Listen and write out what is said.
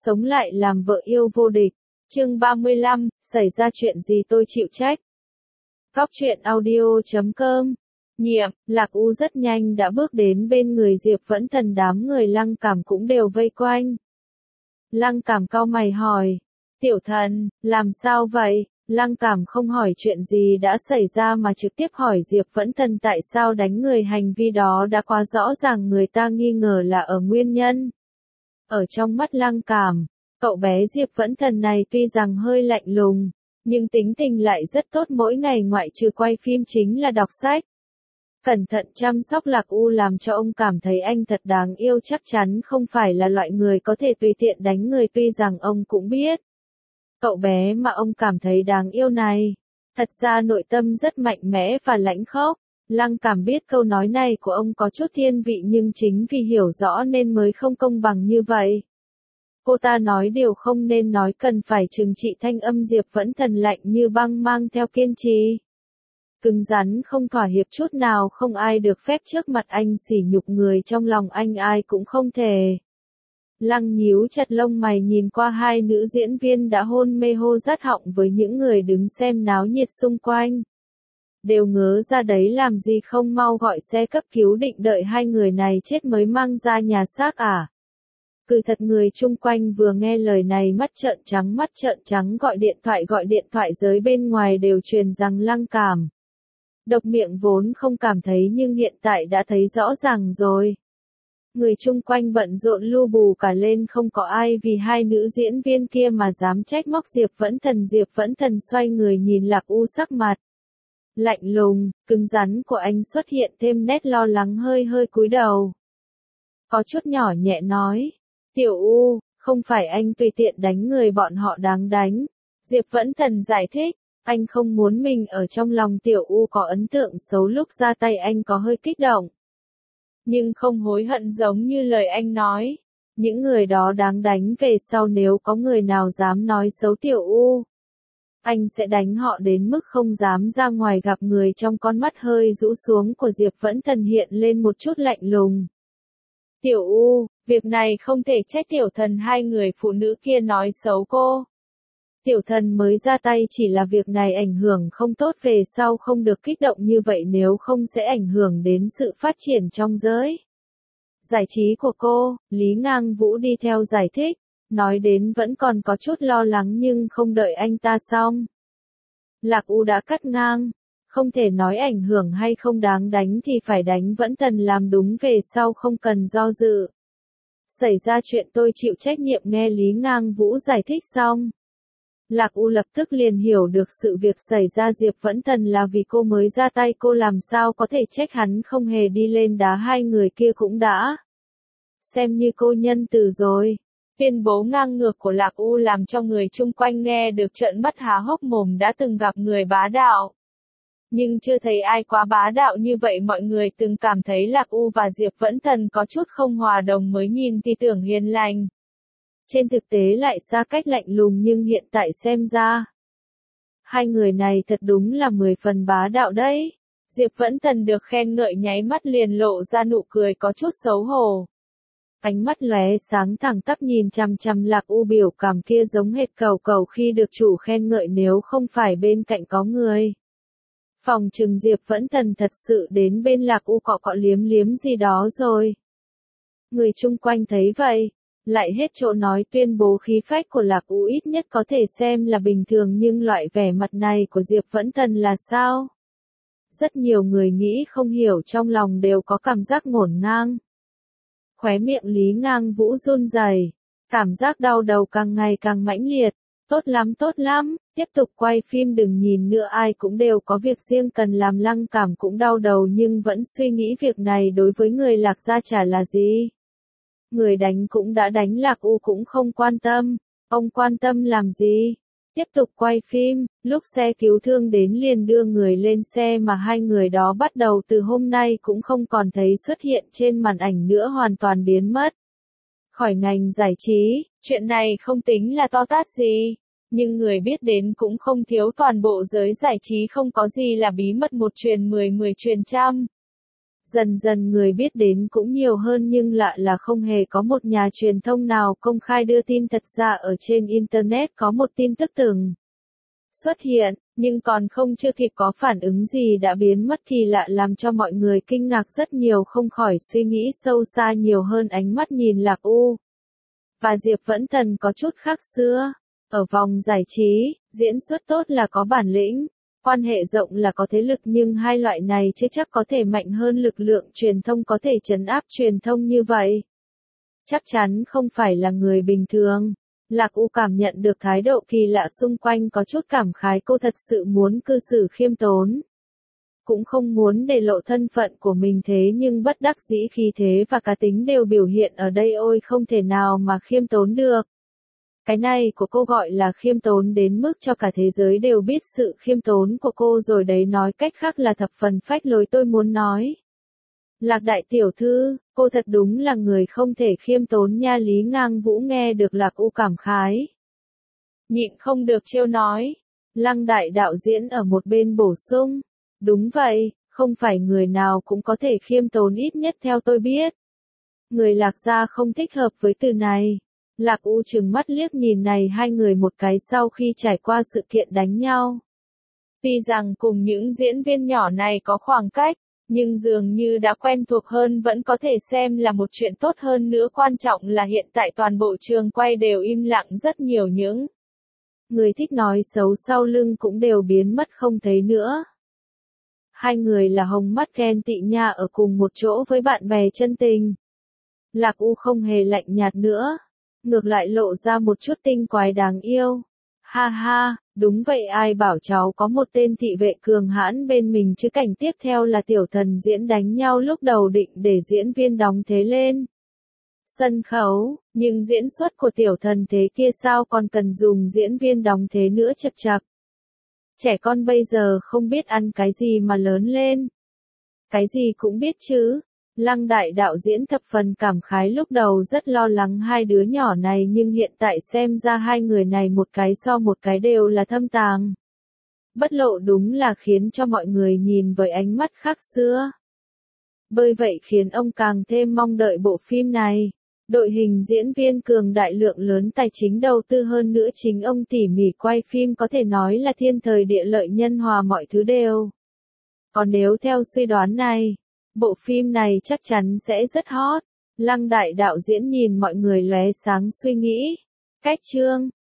sống lại làm vợ yêu vô địch. Chương 35, xảy ra chuyện gì tôi chịu trách. Góc truyện audio.com. Nhiệm, Lạc U rất nhanh đã bước đến bên người Diệp Vẫn Thần, đám người Lăng Cảm cũng đều vây quanh. Lăng Cảm cau mày hỏi, tiểu thần, làm sao vậy? Lăng Cảm không hỏi chuyện gì đã xảy ra mà trực tiếp hỏi Diệp Vẫn Thần tại sao đánh người, hành vi đó đã quá rõ ràng, người ta nghi ngờ là ở nguyên nhân. Ở trong mắt Lăng Cảm, cậu bé Diệp Vẫn Thần này tuy rằng hơi lạnh lùng, nhưng tính tình lại rất tốt, mỗi ngày ngoại trừ quay phim chính là đọc sách. Cẩn thận chăm sóc Lạc U làm cho ông cảm thấy anh thật đáng yêu, chắc chắn không phải là loại người có thể tùy tiện đánh người, tuy rằng ông cũng biết. Cậu bé mà ông cảm thấy đáng yêu này, thật ra nội tâm rất mạnh mẽ và lãnh khốc. Lăng Cảm biết câu nói này của ông có chút thiên vị, nhưng chính vì hiểu rõ nên mới không công bằng như vậy. Cô ta nói điều không nên nói, cần phải trừng trị. Thanh âm Diệp Vẫn Thần lạnh như băng, mang theo kiên trì. Cứng rắn không thỏa hiệp chút nào, không ai được phép trước mặt anh sỉ nhục người trong lòng anh, ai cũng không thể. Lăng nhíu chặt lông mày nhìn qua hai nữ diễn viên đã hôn mê hô rát họng với những người đứng xem náo nhiệt xung quanh. Đều ngớ ra đấy, làm gì không mau gọi xe cấp cứu, định đợi hai người này chết mới mang ra nhà xác à? Cứ thật, người chung quanh vừa nghe lời này mắt trợn trắng, gọi điện thoại giới bên ngoài đều truyền rằng Lăng Cảm độc miệng, vốn không cảm thấy nhưng hiện tại đã thấy rõ ràng rồi. Người chung quanh bận rộn lu bù cả lên, không có ai vì hai nữ diễn viên kia mà dám trách móc Diệp Vẫn Thần. Diệp Vẫn Thần xoay người nhìn Lạc U, sắc mặt lạnh lùng, cứng rắn của anh xuất hiện thêm nét lo lắng, hơi cúi đầu. Có chút nhỏ nhẹ nói, Tiểu U, không phải anh tùy tiện đánh người, bọn họ đáng đánh. Diệp Vẫn Thần giải thích, anh không muốn mình ở trong lòng Tiểu U có ấn tượng xấu, lúc ra tay anh có hơi kích động. Nhưng không hối hận giống như lời anh nói. Những người đó đáng đánh, về sau nếu có người nào dám nói xấu Tiểu U, anh sẽ đánh họ đến mức không dám ra ngoài gặp người. Trong con mắt hơi rũ xuống của Diệp Vẫn Thần hiện lên một chút lạnh lùng. Tiểu U, việc này không thể trách tiểu thần, hai người phụ nữ kia nói xấu cô. Tiểu thần mới ra tay, chỉ là việc này ảnh hưởng không tốt, về sau không được kích động như vậy, nếu không sẽ ảnh hưởng đến sự phát triển trong giới giải trí của cô. Lý Ngang Vũ đi theo giải thích, nói đến vẫn còn có chút lo lắng, nhưng không đợi anh ta xong, Lạc U đã cắt ngang. Không thể nói ảnh hưởng hay không, đáng đánh thì phải đánh, Vẫn Thần làm đúng, về sau không cần do dự. Xảy ra chuyện tôi chịu trách nhiệm. Nghe Lý Ngang Vũ giải thích xong, Lạc U lập tức liền hiểu được sự việc xảy ra. Diệp Vẫn Thần là vì cô mới ra tay, cô làm sao có thể trách hắn không hề đi lên đá hai người kia, cũng đã xem như cô nhân từ rồi. Tuyên bố ngang ngược của Lạc U làm cho người chung quanh nghe được trợn mắt há hốc mồm. Đã từng gặp người bá đạo, nhưng chưa thấy ai quá bá đạo như vậy. Mọi người từng cảm thấy Lạc U và Diệp Vẫn Thần có chút không hòa đồng, mới nhìn thì tưởng hiền lành, trên thực tế lại xa cách lạnh lùng, nhưng hiện tại xem ra, hai người này thật đúng là 10 phần bá đạo đấy. Diệp Vẫn Thần được khen ngợi nháy mắt liền lộ ra nụ cười có chút xấu hổ. Ánh mắt lóe sáng, thẳng tắp nhìn chằm chằm Lạc U, biểu cảm kia giống hệt cẩu khi được chủ khen ngợi, nếu không phải bên cạnh có người. Phòng trừng Diệp Vẫn Thần thật sự đến bên Lạc U cọ liếm gì đó rồi. Người chung quanh thấy vậy, lại hết chỗ nói, tuyên bố khí phách của Lạc U ít nhất có thể xem là bình thường, nhưng loại vẻ mặt này của Diệp Vẫn Thần là sao? Rất nhiều người nghĩ không hiểu, trong lòng đều có cảm giác ngổn ngang. Khóe miệng Lý Ngang Vũ run rẩy, cảm giác đau đầu càng ngày càng mãnh liệt. Tốt lắm, tiếp tục quay phim, đừng nhìn nữa, ai cũng đều có việc riêng cần làm. Lăng Cảm cũng đau đầu nhưng vẫn suy nghĩ việc này đối với người Lạc gia chả là gì. Người đánh cũng đã đánh, Lạc U cũng không quan tâm, ông quan tâm làm gì? Tiếp tục quay phim. Lúc xe cứu thương đến liền đưa người lên xe, mà hai người đó bắt đầu từ hôm nay cũng không còn thấy xuất hiện trên màn ảnh nữa, hoàn toàn biến mất khỏi ngành giải trí. Chuyện này không tính là to tát gì, nhưng người biết đến cũng không thiếu, toàn bộ giới giải trí không có gì là bí mật, một truyền 10, 10 truyền trăm. Dần dần người biết đến cũng nhiều hơn nhưng lạ là không hề có một nhà truyền thông nào công khai đưa tin. Thật ra ở trên Internet có một tin tức từng xuất hiện, nhưng còn chưa kịp có phản ứng gì đã biến mất kỳ lạ làm cho mọi người kinh ngạc rất nhiều, không khỏi suy nghĩ sâu xa nhiều hơn. Ánh mắt nhìn Lạc U và Diệp Vẫn Thần có chút khác xưa. Ở vòng giải trí, diễn xuất tốt là có bản lĩnh, quan hệ rộng là có thế lực, nhưng hai loại này chưa chắc có thể mạnh hơn lực lượng truyền thông có thể trấn áp truyền thông như vậy. Chắc chắn không phải là người bình thường. Lạc U cảm nhận được thái độ kỳ lạ xung quanh, có chút cảm khái. Cô thật sự muốn cư xử khiêm tốn, cũng không muốn để lộ thân phận của mình, thế nhưng bất đắc dĩ khí thế và cá tính đều biểu hiện ở đây. Ôi, không thể nào mà khiêm tốn được. Cái này của cô gọi là khiêm tốn đến mức cho cả thế giới đều biết sự khiêm tốn của cô rồi đấy, nói cách khác là thập phần phách lối. Tôi muốn nói, Lạc đại tiểu thư, cô thật đúng là người không thể khiêm tốn nha. Lý Ngang Vũ nghe được Lạc U cảm khái, nhịn không được trêu nói. Lăng đại đạo diễn ở một bên bổ sung, đúng vậy, không phải người nào cũng có thể khiêm tốn, ít nhất theo tôi biết. Người Lạc gia không thích hợp với từ này. Lạc U trừng mắt liếc nhìn này hai người một cái. Sau khi trải qua sự kiện đánh nhau, tuy rằng cùng những diễn viên nhỏ này có khoảng cách, nhưng dường như đã quen thuộc hơn, vẫn có thể xem là một chuyện tốt. Hơn nữa quan trọng là hiện tại toàn bộ trường quay đều im lặng, rất nhiều những người thích nói xấu sau lưng cũng đều biến mất không thấy nữa. Hai người là hồng mắt ghen tị nha, ở cùng một chỗ với bạn bè chân tình. Lạc U không hề lạnh nhạt nữa, ngược lại lộ ra một chút tinh quái đáng yêu. Ha ha, đúng vậy, ai bảo cháu có một tên thị vệ cường hãn bên mình chứ. Cảnh tiếp theo là Tiểu Thần diễn đánh nhau, lúc đầu định để diễn viên đóng thế lên sân khấu, nhưng diễn xuất của Tiểu Thần thế kia sao còn cần dùng diễn viên đóng thế nữa, chật chật. Trẻ con bây giờ không biết ăn cái gì mà lớn lên. Cái gì cũng biết chứ. Lăng đại đạo diễn thập phần cảm khái, lúc đầu rất lo lắng hai đứa nhỏ này, nhưng hiện tại xem ra hai người này một cái so một cái đều là thâm tàng bất lộ, đúng là khiến cho mọi người nhìn với ánh mắt khác xưa. Bởi vậy khiến ông càng thêm mong đợi bộ phim này. Đội hình diễn viên cường đại, lượng lớn tài chính đầu tư, hơn nữa chính ông tỉ mỉ quay phim, có thể nói là thiên thời địa lợi nhân hòa, mọi thứ đều. Còn nếu theo suy đoán này, bộ phim này chắc chắn sẽ rất hot. Lăng đại đạo diễn nhìn mọi người lóe sáng suy nghĩ. Cách chương